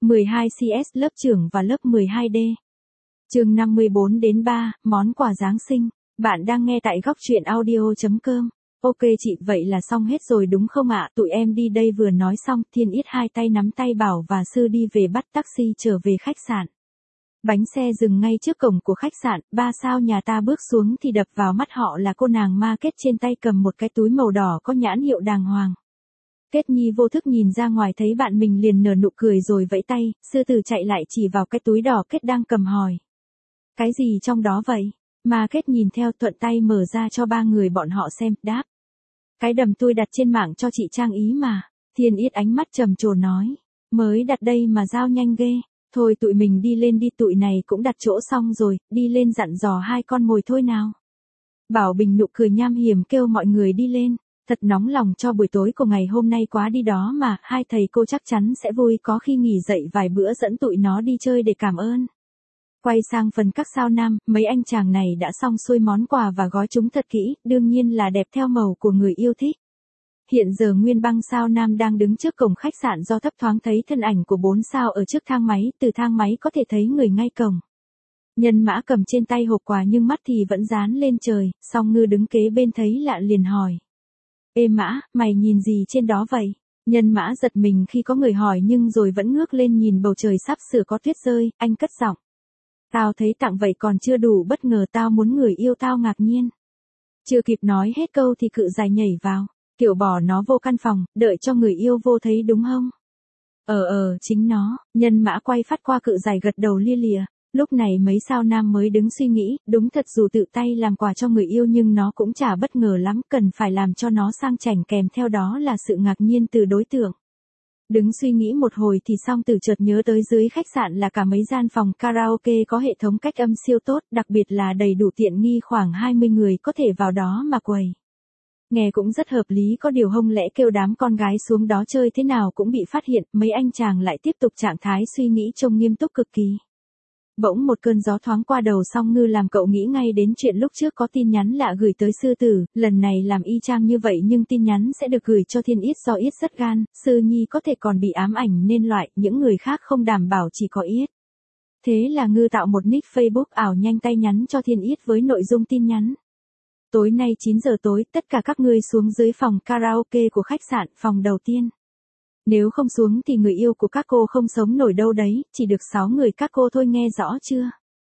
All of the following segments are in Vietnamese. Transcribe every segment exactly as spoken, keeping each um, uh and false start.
mười hai xê ét lớp trưởng và lớp mười hai D. Chương năm mươi bốn đến ba, món quà Giáng sinh. Bạn đang nghe tại góc truyện audio chấm com. Ok chị, vậy là xong hết rồi đúng không ạ? Tụi em đi đây. Vừa nói xong, Thiên Yết hai tay nắm tay Bảo và Sư đi về bắt taxi trở về khách sạn. Bánh xe dừng ngay trước cổng của khách sạn, ba sao nhà ta bước xuống thì đập vào mắt họ là cô nàng market trên tay cầm một cái túi màu đỏ có nhãn hiệu đàng hoàng. Kết Nhi vô thức nhìn ra ngoài thấy bạn mình liền nở nụ cười rồi vẫy tay, Sư Tử chạy lại chỉ vào cái túi đỏ Kết đang cầm hỏi. Cái gì trong đó vậy? Mà Kết nhìn theo thuận tay mở ra cho ba người bọn họ xem, đáp. Cái đầm tôi đặt trên mạng cho chị Trang Ý mà. Thiên Yết ánh mắt trầm trồ nói. Mới đặt đây mà giao nhanh ghê. Thôi tụi mình đi lên đi, tụi này cũng đặt chỗ xong rồi, đi lên dặn dò hai con mồi thôi nào. Bảo Bình nụ cười nham hiểm kêu mọi người đi lên. Thật nóng lòng cho buổi tối của ngày hôm nay quá đi đó mà, hai thầy cô chắc chắn sẽ vui có khi nghỉ dậy vài bữa dẫn tụi nó đi chơi để cảm ơn. Quay sang phần các sao nam, mấy anh chàng này đã xong xuôi món quà và gói chúng thật kỹ, đương nhiên là đẹp theo màu của người yêu thích. Hiện giờ Nguyên Băng sao nam đang đứng trước cổng khách sạn do thấp thoáng thấy thân ảnh của bốn sao ở trước thang máy, từ thang máy có thể thấy người ngay cổng. Nhân Mã cầm trên tay hộp quà nhưng mắt thì vẫn dán lên trời, Song Ngư đứng kế bên thấy lạ liền hỏi. Ê Mã, mày nhìn gì trên đó vậy? Nhân Mã giật mình khi có người hỏi nhưng rồi vẫn ngước lên nhìn bầu trời sắp sửa có tuyết rơi, anh cất giọng. Tao thấy tặng vậy còn chưa đủ bất ngờ, tao muốn người yêu tao ngạc nhiên. Chưa kịp nói hết câu thì Cự Giải nhảy vào, kiểu bỏ nó vô căn phòng, đợi cho người yêu vô thấy đúng không? Ờ ờ, chính nó. Nhân Mã quay phát qua Cự Giải gật đầu lia lịa. Lúc này mấy sao nam mới đứng suy nghĩ, đúng thật dù tự tay làm quà cho người yêu nhưng nó cũng chả bất ngờ lắm, cần phải làm cho nó sang chảnh kèm theo đó là sự ngạc nhiên từ đối tượng. Đứng suy nghĩ một hồi thì Song Tử chợt nhớ tới dưới khách sạn là cả mấy gian phòng karaoke có hệ thống cách âm siêu tốt, đặc biệt là đầy đủ tiện nghi, khoảng hai mươi người có thể vào đó mà quầy. Nghe cũng rất hợp lý, có điều không lẽ kêu đám con gái xuống đó chơi thế nào cũng bị phát hiện, mấy anh chàng lại tiếp tục trạng thái suy nghĩ trông nghiêm túc cực kỳ. Bỗng một cơn gió thoáng qua đầu Song Ngư làm cậu nghĩ ngay đến chuyện lúc trước có tin nhắn lạ gửi tới Sư Tử, lần này làm y chang như vậy nhưng tin nhắn sẽ được gửi cho Thiên Yết do Yết rất gan, Sư Nhi có thể còn bị ám ảnh nên loại, những người khác không đảm bảo chỉ có Yết. Thế là Ngư tạo một nick Facebook ảo nhanh tay nhắn cho Thiên Yết với nội dung tin nhắn. Tối nay chín giờ tối, tất cả các ngươi xuống dưới phòng karaoke của khách sạn, phòng đầu tiên. Nếu không xuống thì người yêu của các cô không sống nổi đâu đấy, chỉ được sáu người các cô thôi, nghe rõ chưa?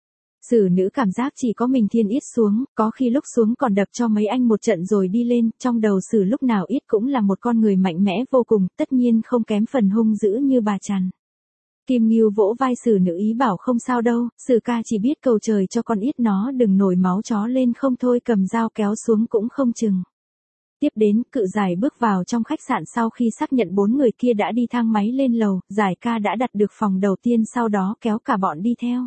Sử nữ cảm giác chỉ có mình Thiên Yết xuống, có khi lúc xuống còn đập cho mấy anh một trận rồi đi lên, trong đầu Sử lúc nào Yết cũng là một con người mạnh mẽ vô cùng, tất nhiên không kém phần hung dữ như bà Trần. Kim Ngưu vỗ vai Sử nữ ý bảo không sao đâu, Sử ca chỉ biết cầu trời cho con Yết nó đừng nổi máu chó lên không thôi cầm dao kéo xuống cũng không chừng. Tiếp đến, Cự Giải bước vào trong khách sạn sau khi xác nhận bốn người kia đã đi thang máy lên lầu, Giải ca đã đặt được phòng đầu tiên sau đó kéo cả bọn đi theo.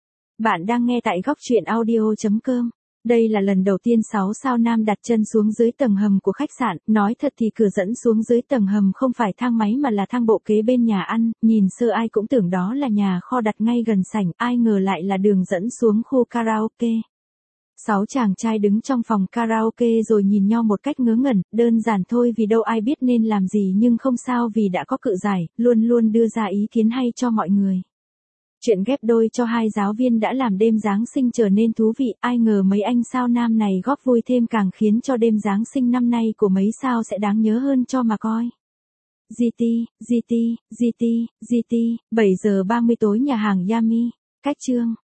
Bạn đang nghe tại góc truyện audio chấm com. Đây là lần đầu tiên sáu sao nam đặt chân xuống dưới tầng hầm của khách sạn, nói thật thì cửa dẫn xuống dưới tầng hầm không phải thang máy mà là thang bộ kế bên nhà ăn, nhìn sơ ai cũng tưởng đó là nhà kho đặt ngay gần sảnh, ai ngờ lại là đường dẫn xuống khu karaoke. Sáu chàng trai đứng trong phòng karaoke rồi nhìn nhau một cách ngớ ngẩn, đơn giản thôi vì đâu ai biết nên làm gì nhưng không sao vì đã có Cự Giải, luôn luôn đưa ra ý kiến hay cho mọi người. Chuyện ghép đôi cho hai giáo viên đã làm đêm Giáng sinh trở nên thú vị, ai ngờ mấy anh sao nam này góp vui thêm càng khiến cho đêm Giáng sinh năm nay của mấy sao sẽ đáng nhớ hơn cho mà coi. giê tê, giê tê, giê tê, giê tê, bảy giờ ba mươi tối nhà hàng Yami, cách chương.